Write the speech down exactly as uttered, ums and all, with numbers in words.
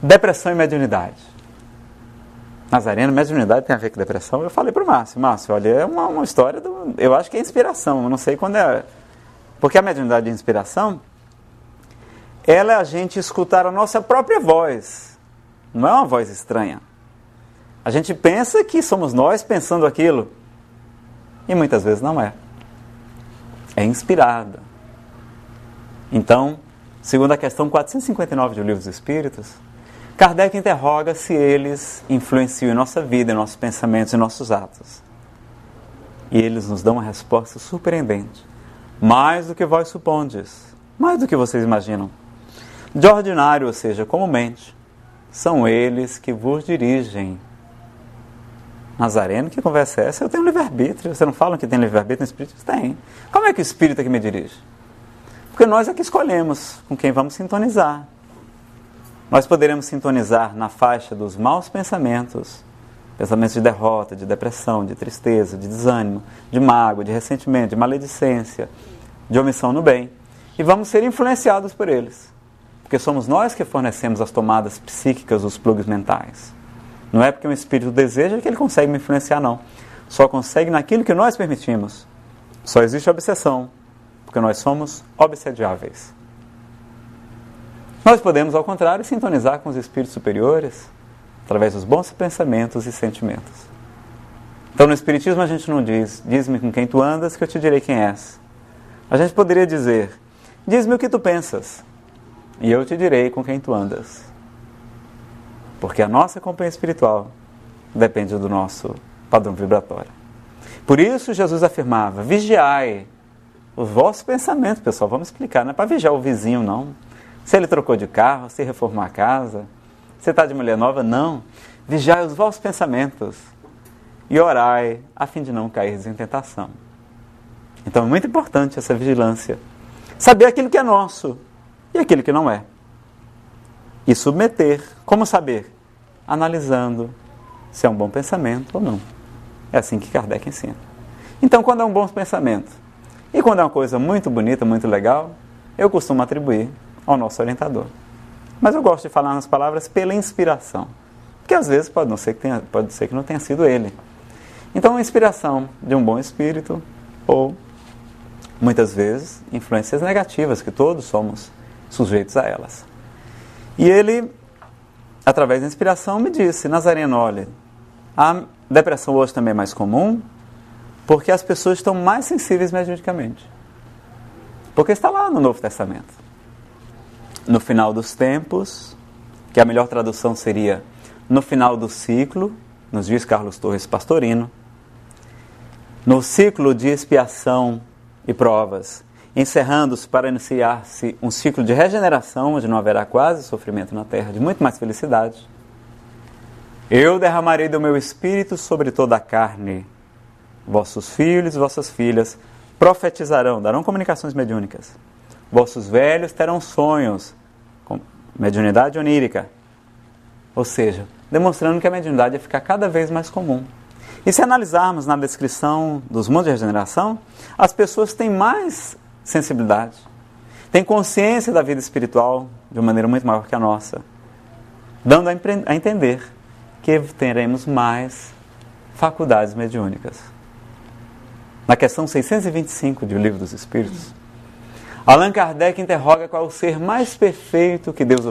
Depressão e mediunidade. Nazareno, mediunidade tem a ver com depressão? Eu falei para o Márcio, Márcio, olha, é uma, uma história, do, eu acho que é inspiração, eu não sei quando é. Porque a mediunidade de inspiração, ela é a gente escutar a nossa própria voz, não é uma voz estranha. A gente pensa que somos nós pensando aquilo, e muitas vezes não é. É inspirada. Então, segundo a questão quatrocentos e cinquenta e nove do Livro dos Espíritos, Kardec interroga se eles influenciam em nossa vida, em nossos pensamentos e nossos atos. E eles nos dão uma resposta surpreendente. Mais do que vós supondes, mais do que vocês imaginam. De ordinário, ou seja, comumente, são eles que vos dirigem. Nazareno, que conversa é essa? Eu tenho livre-arbítrio. Você não fala que tem livre-arbítrio no Espírito? Tem. Como é que o Espírito é que me dirige? Porque nós é que escolhemos com quem vamos sintonizar. Nós poderemos sintonizar na faixa dos maus pensamentos, pensamentos de derrota, de depressão, de tristeza, de desânimo, de mágoa, de ressentimento, de maledicência, de omissão no bem. E vamos ser influenciados por eles. Porque somos nós que fornecemos as tomadas psíquicas, os plugs mentais. Não é porque um espírito deseja que ele consegue me influenciar, não. Só consegue naquilo que nós permitimos. Só existe obsessão, porque nós somos obsediáveis. Nós podemos, ao contrário, sintonizar com os espíritos superiores através dos bons pensamentos e sentimentos. Então, no Espiritismo a gente não diz, diz-me com quem tu andas que eu te direi quem és. A gente poderia dizer, diz-me o que tu pensas e eu te direi com quem tu andas. Porque a nossa companhia espiritual depende do nosso padrão vibratório. Por isso Jesus afirmava, vigiai os vossos pensamentos, pessoal. Vamos explicar, não é para vigiar o vizinho, não. Se ele trocou de carro, se reformou a casa, se está de mulher nova, não. Vigiai os vossos pensamentos e orai a fim de não cair em tentação. Então é muito importante essa vigilância. Saber aquilo que é nosso e aquilo que não é. E submeter. Como saber? Analisando se é um bom pensamento ou não. É assim que Kardec ensina. Então, quando é um bom pensamento e quando é uma coisa muito bonita, muito legal, eu costumo atribuir ao nosso orientador. Mas eu gosto de falar nas palavras pela inspiração. Porque às vezes pode, não ser que tenha, pode ser que não tenha sido ele. Então, a inspiração de um bom espírito ou, muitas vezes, influências negativas, que todos somos sujeitos a elas. E ele, através da inspiração, me disse, Nazareno, olha, a depressão hoje também é mais comum porque as pessoas estão mais sensíveis mediunicamente. Porque está lá no Novo Testamento. No final dos tempos, que a melhor tradução seria no final do ciclo, nos diz Carlos Torres Pastorino, no ciclo de expiação e provas, encerrando-se para iniciar-se um ciclo de regeneração, onde não haverá quase sofrimento na terra, de muito mais felicidade. Eu derramarei do meu espírito sobre toda a carne. Vossos filhos e vossas filhas profetizarão, darão comunicações mediúnicas. Vossos velhos terão sonhos, com mediunidade onírica. Ou seja, demonstrando que a mediunidade ia ficar cada vez mais comum. E se analisarmos na descrição dos mundos de regeneração, as pessoas têm mais sensibilidade, têm consciência da vida espiritual de uma maneira muito maior que a nossa, dando a, empre- a entender que teremos mais faculdades mediúnicas. Na questão seiscentos e vinte e cinco do Livro dos Espíritos, Allan Kardec interroga qual é o ser mais perfeito que Deus